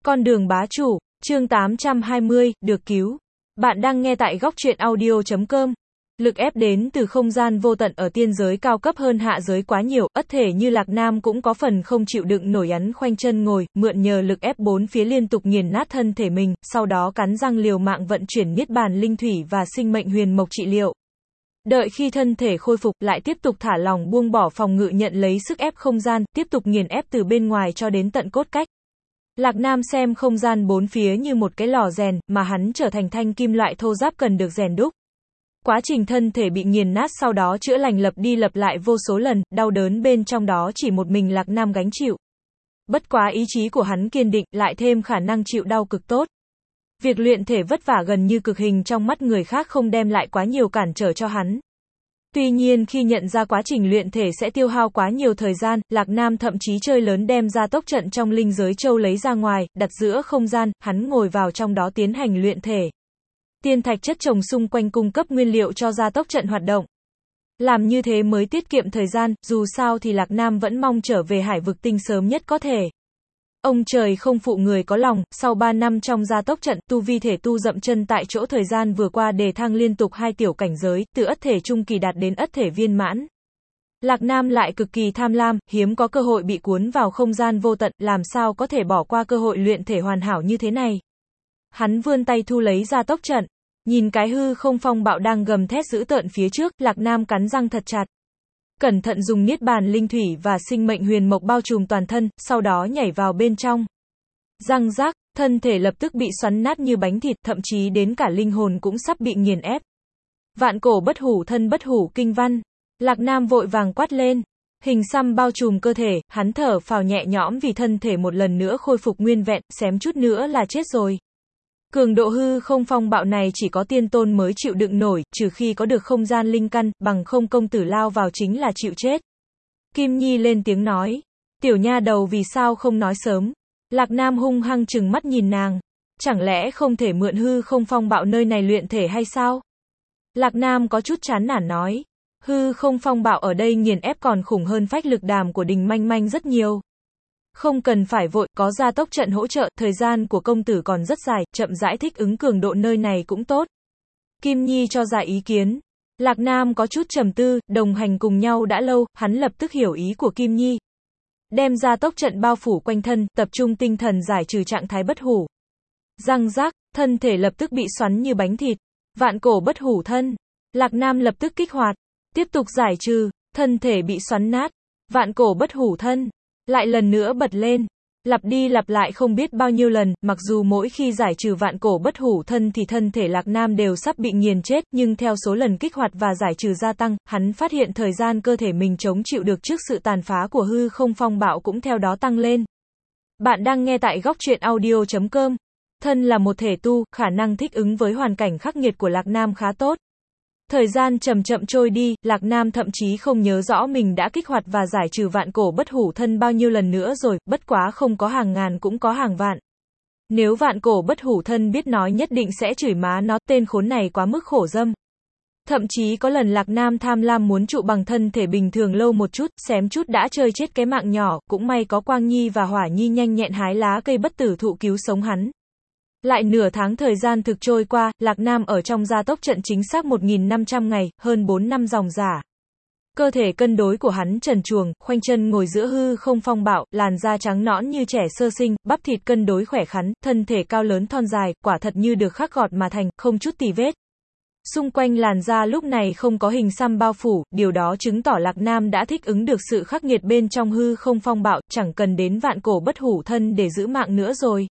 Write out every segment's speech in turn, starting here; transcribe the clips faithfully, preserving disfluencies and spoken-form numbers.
Con đường bá chủ, chương tám trăm hai mươi, được cứu. Bạn đang nghe tại góc truyện audio chấm com. Lực ép đến từ không gian vô tận ở tiên giới cao cấp hơn hạ giới quá nhiều, ất thể như Lạc Nam cũng có phần không chịu đựng nổi, ắn khoanh chân ngồi, mượn nhờ lực ép bốn phía liên tục nghiền nát thân thể mình, sau đó cắn răng liều mạng vận chuyển niết bàn linh thủy và sinh mệnh huyền mộc trị liệu. Đợi khi thân thể khôi phục, lại tiếp tục thả lỏng buông bỏ phòng ngự nhận lấy sức ép không gian, tiếp tục nghiền ép từ bên ngoài cho đến tận cốt cách. Lạc Nam xem không gian bốn phía như một cái lò rèn, mà hắn trở thành thanh kim loại thô ráp cần được rèn đúc. Quá trình thân thể bị nghiền nát sau đó chữa lành lặp đi lặp lại vô số lần, đau đớn bên trong đó chỉ một mình Lạc Nam gánh chịu. Bất quá ý chí của hắn kiên định, lại thêm khả năng chịu đau cực tốt. Việc luyện thể vất vả gần như cực hình trong mắt người khác không đem lại quá nhiều cản trở cho hắn. Tuy nhiên khi nhận ra quá trình luyện thể sẽ tiêu hao quá nhiều thời gian, Lạc Nam thậm chí chơi lớn đem ra tốc trận trong linh giới châu lấy ra ngoài, đặt giữa không gian, hắn ngồi vào trong đó tiến hành luyện thể. Tiên thạch chất chồng xung quanh cung cấp nguyên liệu cho gia tốc trận hoạt động. Làm như thế mới tiết kiệm thời gian, dù sao thì Lạc Nam vẫn mong trở về Hải Vực Tinh sớm nhất có thể. Ông trời không phụ người có lòng, sau ba năm trong gia tốc trận, tu vi thể tu dậm chân tại chỗ, thời gian vừa qua đề thăng liên tục hai tiểu cảnh giới, từ ất thể trung kỳ đạt đến ất thể viên mãn. Lạc Nam lại cực kỳ tham lam, hiếm có cơ hội bị cuốn vào không gian vô tận, làm sao có thể bỏ qua cơ hội luyện thể hoàn hảo như thế này. Hắn vươn tay thu lấy gia tốc trận, nhìn cái hư không phong bạo đang gầm thét dữ tợn phía trước, Lạc Nam cắn răng thật chặt. Cẩn thận dùng niết bàn linh thủy và sinh mệnh huyền mộc bao trùm toàn thân, sau đó nhảy vào bên trong. Răng rác, thân thể lập tức bị xoắn nát như bánh thịt, thậm chí đến cả linh hồn cũng sắp bị nghiền ép. Vạn cổ bất hủ thân bất hủ kinh văn. Lạc Nam vội vàng quát lên. Hình xăm bao trùm cơ thể, hắn thở phào nhẹ nhõm vì thân thể một lần nữa khôi phục nguyên vẹn, xém chút nữa là chết rồi. Cường độ hư không phong bạo này chỉ có tiên tôn mới chịu đựng nổi, trừ khi có được không gian linh căn, bằng không công tử lao vào chính là chịu chết. Kim Nhi lên tiếng nói. Tiểu nha đầu vì sao không nói sớm? Lạc Nam hung hăng trừng mắt nhìn nàng. Chẳng lẽ không thể mượn hư không phong bạo nơi này luyện thể hay sao? Lạc Nam có chút chán nản nói. Hư không phong bạo ở đây nghiền ép còn khủng hơn phách lực đàm của Đình Manh Manh rất nhiều. Không cần phải vội, có gia tốc trận hỗ trợ, thời gian của công tử còn rất dài, chậm rãi thích ứng cường độ nơi này cũng tốt. Kim Nhi cho ra ý kiến. Lạc Nam có chút trầm tư, đồng hành cùng nhau đã lâu, hắn lập tức hiểu ý của Kim Nhi. Đem gia tốc trận bao phủ quanh thân, tập trung tinh thần giải trừ trạng thái bất hủ. Răng rác, thân thể lập tức bị xoắn như bánh thịt. Vạn cổ bất hủ thân. Lạc Nam lập tức kích hoạt. Tiếp tục giải trừ, thân thể bị xoắn nát. Vạn cổ bất hủ thân. Lại lần nữa bật lên, lặp đi lặp lại không biết bao nhiêu lần, mặc dù mỗi khi giải trừ vạn cổ bất hủ thân thì thân thể Lạc Nam đều sắp bị nghiền chết, nhưng theo số lần kích hoạt và giải trừ gia tăng, hắn phát hiện thời gian cơ thể mình chống chịu được trước sự tàn phá của hư không phong bạo cũng theo đó tăng lên. Bạn đang nghe tại góc truyện audio chấm com. Thân là một thể tu, khả năng thích ứng với hoàn cảnh khắc nghiệt của Lạc Nam khá tốt. Thời gian chậm chậm trôi đi, Lạc Nam thậm chí không nhớ rõ mình đã kích hoạt và giải trừ vạn cổ bất hủ thân bao nhiêu lần nữa rồi, bất quá không có hàng ngàn cũng có hàng vạn. Nếu vạn cổ bất hủ thân biết nói nhất định sẽ chửi má nó, tên khốn này quá mức khổ dâm. Thậm chí có lần Lạc Nam tham lam muốn trụ bằng thân thể bình thường lâu một chút, xém chút đã chơi chết cái mạng nhỏ, cũng may có Quang Nhi và Hỏa Nhi nhanh nhẹn hái lá cây bất tử thụ cứu sống hắn. Lại nửa tháng thời gian thực trôi qua, Lạc Nam ở trong gia tốc trận chính xác một nghìn năm trăm ngày, hơn bốn năm dòng dả. Cơ thể cân đối của hắn trần truồng, khoanh chân ngồi giữa hư không phong bạo, làn da trắng nõn như trẻ sơ sinh, bắp thịt cân đối khỏe khoắn, thân thể cao lớn thon dài, quả thật như được khắc gọt mà thành, không chút tì vết. Xung quanh làn da lúc này không có hình xăm bao phủ, điều đó chứng tỏ Lạc Nam đã thích ứng được sự khắc nghiệt bên trong hư không phong bạo, chẳng cần đến vạn cổ bất hủ thân để giữ mạng nữa rồi.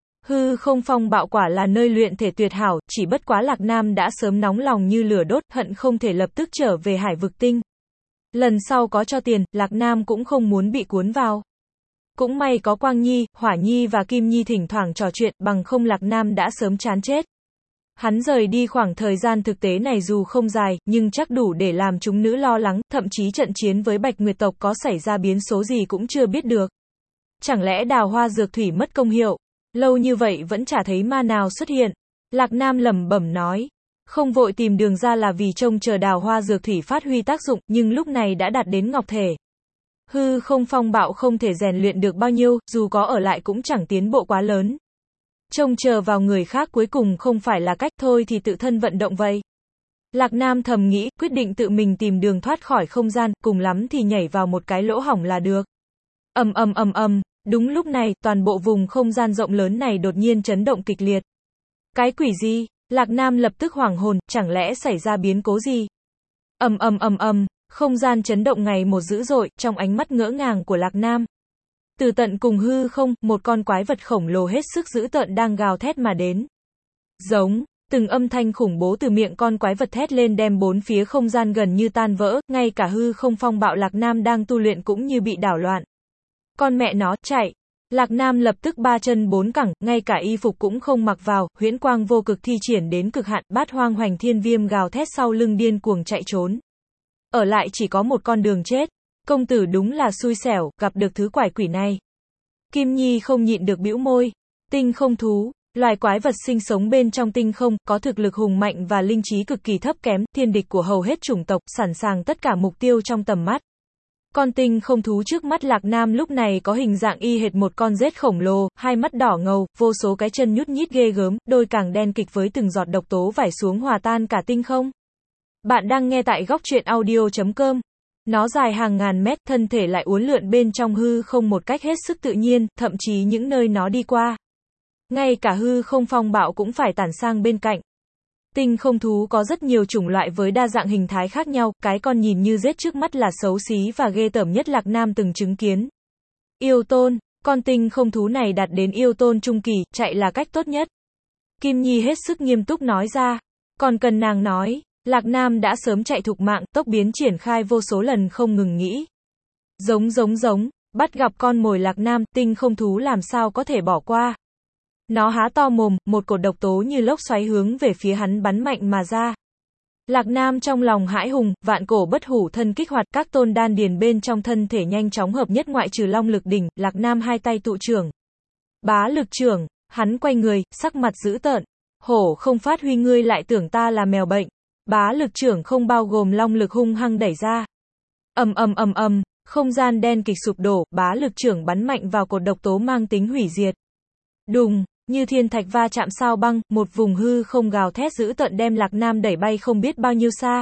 Hư không phong bạo quả là nơi luyện thể tuyệt hảo, chỉ bất quá Lạc Nam đã sớm nóng lòng như lửa đốt, hận không thể lập tức trở về Hải Vực Tinh. Lần sau có cho tiền, Lạc Nam cũng không muốn bị cuốn vào. Cũng may có Quang Nhi, Hỏa Nhi và Kim Nhi thỉnh thoảng trò chuyện, bằng không Lạc Nam đã sớm chán chết. Hắn rời đi khoảng thời gian thực tế này dù không dài, nhưng chắc đủ để làm chúng nữ lo lắng, thậm chí trận chiến với Bạch Nguyệt tộc có xảy ra biến số gì cũng chưa biết được. Chẳng lẽ đào hoa dược thủy mất công hiệu? Lâu như vậy vẫn chả thấy ma nào xuất hiện. Lạc Nam lẩm bẩm nói. Không vội tìm đường ra là vì trông chờ đào hoa dược thủy phát huy tác dụng, nhưng lúc này đã đạt đến ngọc thể. Hư không phong bạo không thể rèn luyện được bao nhiêu, dù có ở lại cũng chẳng tiến bộ quá lớn. Trông chờ vào người khác cuối cùng không phải là cách, thôi thì tự thân vận động vậy. Lạc Nam thầm nghĩ, quyết định tự mình tìm đường thoát khỏi không gian, cùng lắm thì nhảy vào một cái lỗ hổng là được. Ầm ầm ầm ầm, đúng lúc này, toàn bộ vùng không gian rộng lớn này đột nhiên chấn động kịch liệt. Cái quỷ gì? Lạc Nam lập tức hoảng hồn, chẳng lẽ xảy ra biến cố gì? Ầm ầm ầm ầm, không gian chấn động ngày một dữ dội, trong ánh mắt ngỡ ngàng của Lạc Nam. Từ tận cùng hư không, một con quái vật khổng lồ hết sức dữ tợn đang gào thét mà đến. Giống, từng âm thanh khủng bố từ miệng con quái vật thét lên đem bốn phía không gian gần như tan vỡ, ngay cả hư không phong bạo Lạc Nam đang tu luyện cũng như bị đảo loạn. Con mẹ nó, chạy! Lạc Nam lập tức ba chân bốn cẳng, ngay cả y phục cũng không mặc vào, huyễn quang vô cực thi triển đến cực hạn, bát hoang hoành thiên viêm gào thét sau lưng điên cuồng chạy trốn. Ở lại chỉ có một con đường chết. Công tử đúng là xui xẻo, gặp được thứ quải quỷ này. Kim Nhi không nhịn được bĩu môi. Tinh không thú, loài quái vật sinh sống bên trong tinh không, có thực lực hùng mạnh và linh trí cực kỳ thấp kém, thiên địch của hầu hết chủng tộc, sẵn sàng tất cả mục tiêu trong tầm mắt. Con tinh không thú trước mắt Lạc Nam lúc này có hình dạng y hệt một con rết khổng lồ, hai mắt đỏ ngầu, vô số cái chân nhút nhít ghê gớm, đôi càng đen kịch với từng giọt độc tố vải xuống hòa tan cả tinh không. Bạn đang nghe tại góc truyện audio chấm com. Nó dài hàng ngàn mét, thân thể lại uốn lượn bên trong hư không một cách hết sức tự nhiên, thậm chí những nơi nó đi qua. Ngay cả hư không phong bạo cũng phải tản sang bên cạnh. Tinh không thú có rất nhiều chủng loại với đa dạng hình thái khác nhau, cái con nhìn như rết trước mắt là xấu xí và ghê tởm nhất Lạc Nam từng chứng kiến. Yêu tôn, con tinh không thú này đạt đến yêu tôn trung kỳ, chạy là cách tốt nhất. Kim Nhi hết sức nghiêm túc nói ra. Còn cần nàng nói, Lạc Nam đã sớm chạy thục mạng, tốc biến triển khai vô số lần không ngừng nghĩ. Giống giống giống, bắt gặp con mồi Lạc Nam, tinh không thú làm sao có thể bỏ qua. Nó há to mồm, một cột độc tố như lốc xoáy hướng về phía hắn bắn mạnh mà ra. Lạc Nam trong lòng hãi hùng, vạn cổ bất hủ thân kích hoạt, các tôn đan điền bên trong thân thể nhanh chóng hợp nhất ngoại trừ long lực đỉnh, Lạc Nam hai tay tụ trưởng. Bá lực trưởng, hắn quay người, sắc mặt dữ tợn. Hổ không phát huy ngươi lại tưởng ta là mèo bệnh. Bá lực trưởng không bao gồm long lực hung hăng đẩy ra. Ầm ầm ầm ầm, không gian đen kịch sụp đổ, bá lực trưởng bắn mạnh vào cột độc tố mang tính hủy diệt. Đùng, như thiên thạch va chạm sao băng, một vùng hư không gào thét dữ tợn đem Lạc Nam đẩy bay không biết bao nhiêu xa.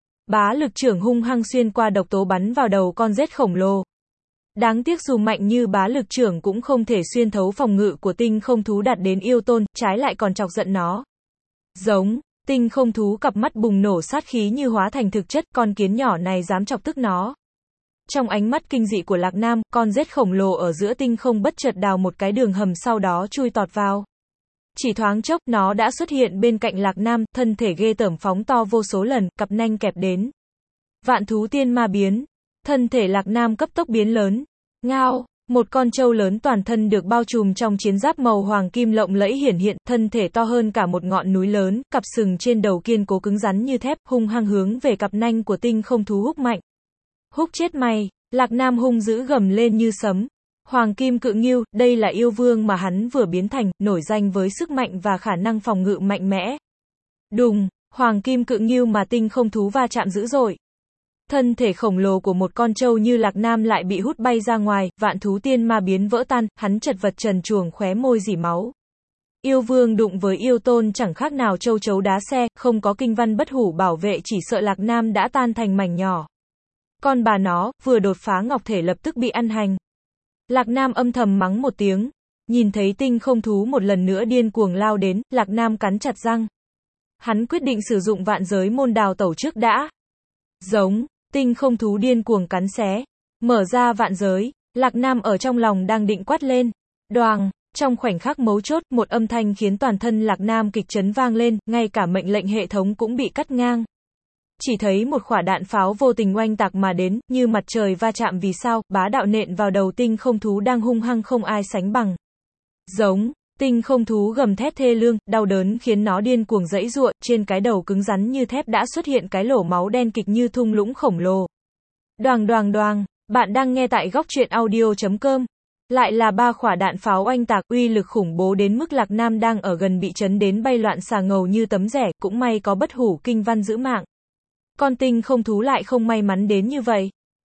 Bá lực trưởng hung hăng xuyên qua độc tố bắn vào đầu con rết khổng lồ. Đáng tiếc dù mạnh như bá lực trưởng cũng không thể xuyên thấu phòng ngự của tinh không thú đạt đến yêu tôn, trái lại còn chọc giận nó. Giống, tinh không thú cặp mắt bùng nổ sát khí như hóa thành thực chất, con kiến nhỏ này dám chọc tức nó. Trong ánh mắt kinh dị của Lạc Nam, con rết khổng lồ ở giữa tinh không bất chợt đào một cái đường hầm sau đó chui tọt vào. Chỉ thoáng chốc, nó đã xuất hiện bên cạnh Lạc Nam, thân thể ghê tởm phóng to vô số lần, cặp nanh kẹp đến. Vạn thú tiên ma biến. Thân thể Lạc Nam cấp tốc biến lớn. Ngao, một con trâu lớn toàn thân được bao trùm trong chiến giáp màu hoàng kim lộng lẫy hiển hiện, thân thể to hơn cả một ngọn núi lớn, cặp sừng trên đầu kiên cố cứng rắn như thép, hung hăng hướng về cặp nanh của tinh không thú húc mạnh. Húc chết mày, Lạc Nam hung dữ gầm lên như sấm. Hoàng kim cự ngưu, đây là yêu vương mà hắn vừa biến thành, nổi danh với sức mạnh và khả năng phòng ngự mạnh mẽ. Đùng, hoàng kim cự ngưu mà tinh không thú va chạm dữ dội. Thân thể khổng lồ của một con trâu như Lạc Nam lại bị hút bay ra ngoài, vạn thú tiên ma biến vỡ tan, hắn chật vật trần truồng khóe môi rỉ máu. Yêu vương đụng với yêu tôn chẳng khác nào châu chấu đá xe, không có kinh văn bất hủ bảo vệ chỉ sợ Lạc Nam đã tan thành mảnh nhỏ. Con bà nó, vừa đột phá ngọc thể lập tức bị ăn hành. Lạc Nam âm thầm mắng một tiếng. Nhìn thấy tinh không thú một lần nữa điên cuồng lao đến, Lạc Nam cắn chặt răng. Hắn quyết định sử dụng vạn giới môn đào tẩu trước đã. Giống, tinh không thú điên cuồng cắn xé. Mở ra vạn giới, Lạc Nam ở trong lòng đang định quát lên. Đoàng, trong khoảnh khắc mấu chốt, một âm thanh khiến toàn thân Lạc Nam kịch chấn vang lên, ngay cả mệnh lệnh hệ thống cũng bị cắt ngang. Chỉ thấy một quả đạn pháo vô tình oanh tạc mà đến, như mặt trời va chạm vì sao, bá đạo nện vào đầu tinh không thú đang hung hăng không ai sánh bằng. Giống, tinh không thú gầm thét thê lương, đau đớn khiến nó điên cuồng giãy giụa, trên cái đầu cứng rắn như thép đã xuất hiện cái lỗ máu đen kịch như thung lũng khổng lồ. Đoàng đoàng đoàng, bạn đang nghe tại góc truyện audio chấm com. Lại là ba quả đạn pháo oanh tạc, uy lực khủng bố đến mức Lạc Nam đang ở gần bị chấn đến bay loạn xà ngầu như tấm rẻ, cũng may có bất hủ kinh văn giữ mạng. Con tinh không thú lại không may mắn đến như vậy.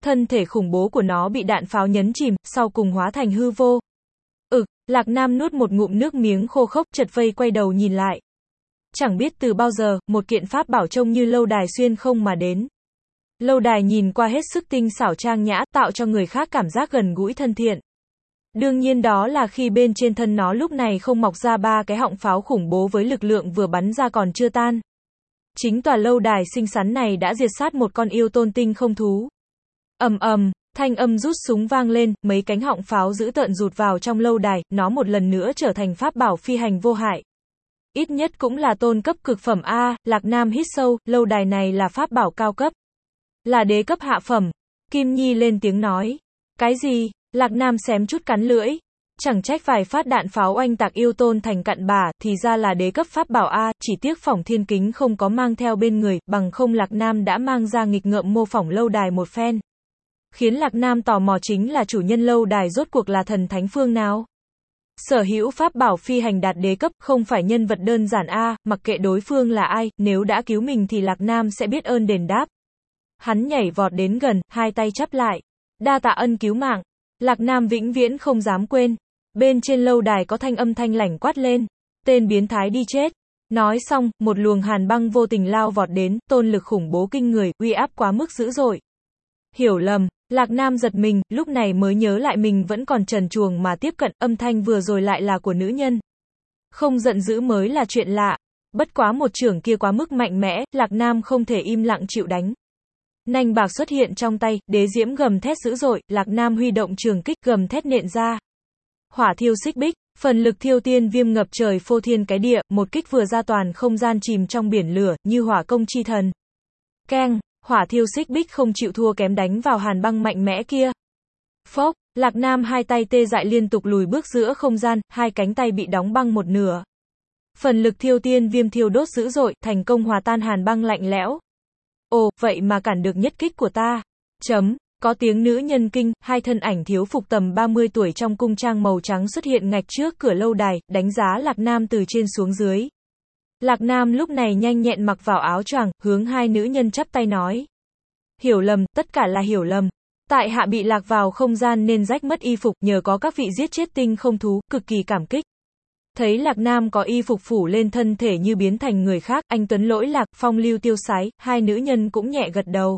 Thân thể khủng bố của nó bị đạn pháo nhấn chìm, sau cùng hóa thành hư vô. Ực, Lạc Nam nuốt một ngụm nước miếng khô khốc, chật vây quay đầu nhìn lại. Chẳng biết từ bao giờ, một kiện pháp bảo trông như lâu đài xuyên không mà đến. Lâu đài nhìn qua hết sức tinh xảo trang nhã, tạo cho người khác cảm giác gần gũi thân thiện. Đương nhiên đó là khi bên trên thân nó lúc này không mọc ra ba cái họng pháo khủng bố với lực lượng vừa bắn ra còn chưa tan. Chính tòa lâu đài xinh xắn này đã diệt sát một con yêu tôn tinh không thú. Ầm ầm, thanh âm rút súng vang lên, mấy cánh họng pháo dữ tợn rụt vào trong lâu đài, nó một lần nữa trở thành pháp bảo phi hành vô hại. Ít nhất cũng là tôn cấp cực phẩm A, Lạc Nam hít sâu, lâu đài này là pháp bảo cao cấp. Là đế cấp hạ phẩm. Kim Nhi lên tiếng nói. Cái gì? Lạc Nam xém chút cắn lưỡi. Chẳng trách vài phát đạn pháo oanh tạc yêu tôn thành cặn bã, thì ra là đế cấp pháp bảo A, chỉ tiếc Phỏng Thiên Kính không có mang theo bên người, bằng không Lạc Nam đã mang ra nghịch ngợm mô phỏng lâu đài một phen. Khiến Lạc Nam tò mò chính là chủ nhân lâu đài rốt cuộc là thần thánh phương nào. Sở hữu pháp bảo phi hành đạt đế cấp, không phải nhân vật đơn giản A, mặc kệ đối phương là ai, nếu đã cứu mình thì Lạc Nam sẽ biết ơn đền đáp. Hắn nhảy vọt đến gần, hai tay chắp lại. Đa tạ ân cứu mạng. Lạc Nam vĩnh viễn không dám quên. Bên trên lâu đài có thanh âm thanh lảnh quát lên. Tên biến thái đi chết. Nói xong, một luồng hàn băng vô tình lao vọt đến, tôn lực khủng bố kinh người, uy áp quá mức dữ dội. Hiểu lầm, Lạc Nam giật mình, lúc này mới nhớ lại mình vẫn còn trần truồng mà tiếp cận, âm thanh vừa rồi lại là của nữ nhân. Không giận dữ mới là chuyện lạ. Bất quá một chưởng kia quá mức mạnh mẽ, Lạc Nam không thể im lặng chịu đánh. Nanh bạc xuất hiện trong tay, đế diễm gầm thét dữ dội, Lạc Nam huy động trường kích gầm thét nện ra. Hỏa thiêu xích bích, phần lực thiêu tiên viêm ngập trời phô thiên cái địa, một kích vừa ra toàn không gian chìm trong biển lửa, như hỏa công chi thần. Keng, hỏa thiêu xích bích không chịu thua kém đánh vào hàn băng mạnh mẽ kia. Phốc, Lạc Nam hai tay tê dại liên tục lùi bước giữa không gian, hai cánh tay bị đóng băng một nửa. Phần lực thiêu tiên viêm thiêu đốt dữ dội, thành công hòa tan hàn băng lạnh lẽo. Ồ, vậy mà cản được nhất kích của ta. Chấm, có tiếng nữ nhân kinh, hai thân ảnh thiếu phục tầm ba mươi tuổi trong cung trang màu trắng xuất hiện ngạch trước cửa lâu đài, đánh giá Lạc Nam từ trên xuống dưới. Lạc Nam lúc này nhanh nhẹn mặc vào áo choàng, hướng hai nữ nhân chắp tay nói. Hiểu lầm, tất cả là hiểu lầm. Tại hạ bị lạc vào không gian nên rách mất y phục, nhờ có các vị giết chết tinh không thú, cực kỳ cảm kích. Thấy Lạc Nam có y phục phủ lên thân thể như biến thành người khác, anh tuấn lỗi lạc, phong lưu tiêu sái, hai nữ nhân cũng nhẹ gật đầu.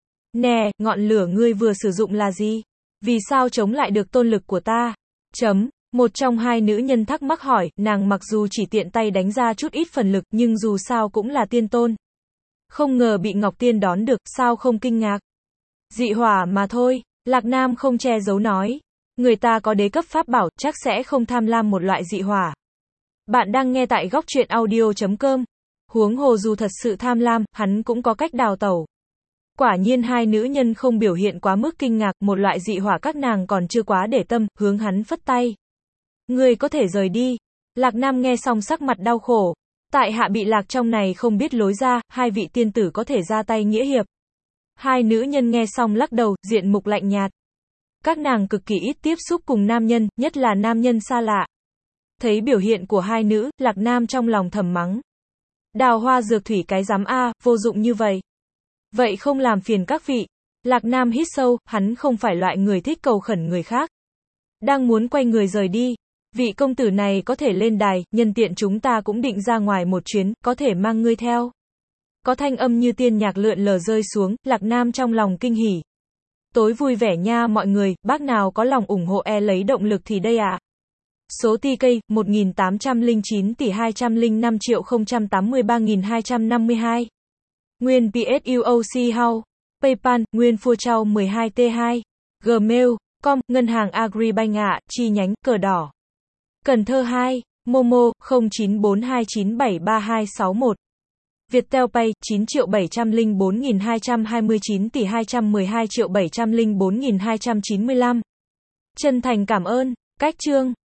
Nè, ngọn lửa ngươi vừa sử dụng là gì? Vì sao chống lại được tôn lực của ta? Chấm, một trong hai nữ nhân thắc mắc hỏi, nàng mặc dù chỉ tiện tay đánh ra chút ít phần lực, nhưng dù sao cũng là tiên tôn. Không ngờ bị Ngọc Tiên đón được, sao không kinh ngạc? Dị hỏa mà thôi, Lạc Nam không che giấu nói. Người ta có đế cấp pháp bảo, chắc sẽ không tham lam một loại dị hỏa. Bạn đang nghe tại góc truyện audio chấm com. Huống hồ dù thật sự tham lam, hắn cũng có cách đào tẩu. Quả nhiên hai nữ nhân không biểu hiện quá mức kinh ngạc, một loại dị hỏa các nàng còn chưa quá để tâm, hướng hắn phất tay. Người có thể rời đi. Lạc Nam nghe xong sắc mặt đau khổ. Tại hạ bị lạc trong này không biết lối ra, hai vị tiên tử có thể ra tay nghĩa hiệp. Hai nữ nhân nghe xong lắc đầu, diện mục lạnh nhạt. Các nàng cực kỳ ít tiếp xúc cùng nam nhân, nhất là nam nhân xa lạ. Thấy biểu hiện của hai nữ, Lạc Nam trong lòng thầm mắng. Đào hoa dược thủy cái giám A, vô dụng như vậy. Vậy không làm phiền các vị. Lạc Nam hít sâu, hắn không phải loại người thích cầu khẩn người khác. Đang muốn quay người rời đi. Vị công tử này có thể lên đài, nhân tiện chúng ta cũng định ra ngoài một chuyến, có thể mang ngươi theo. Có thanh âm như tiên nhạc lượn lờ rơi xuống, Lạc Nam trong lòng kinh hỉ. Tối vui vẻ nha mọi người, bác nào có lòng ủng hộ e lấy động lực thì đây ạ. À. Số tê ca, một nghìn tám trăm lẻ chín tỷ hai trăm lẻ năm triệu không trăm tám mươi ba nghìn hai trăm năm mươi hai. Nguyên pê ét u o xê House. PayPal, Nguyên Phua Trao mười hai T hai. Gmail, com, Ngân hàng Agribank ạ, chi nhánh, cờ đỏ. Cần Thơ hai. Momo, không chín bốn hai chín bảy ba hai sáu một. Viettel Pay, chín triệu bảy trăm lẻ bốn nghìn hai trăm hai mươi chín tỷ hai trăm mười hai triệu bảy trăm lẻ bốn nghìn hai trăm chín mươi lăm. Chân thành cảm ơn. Cách chương.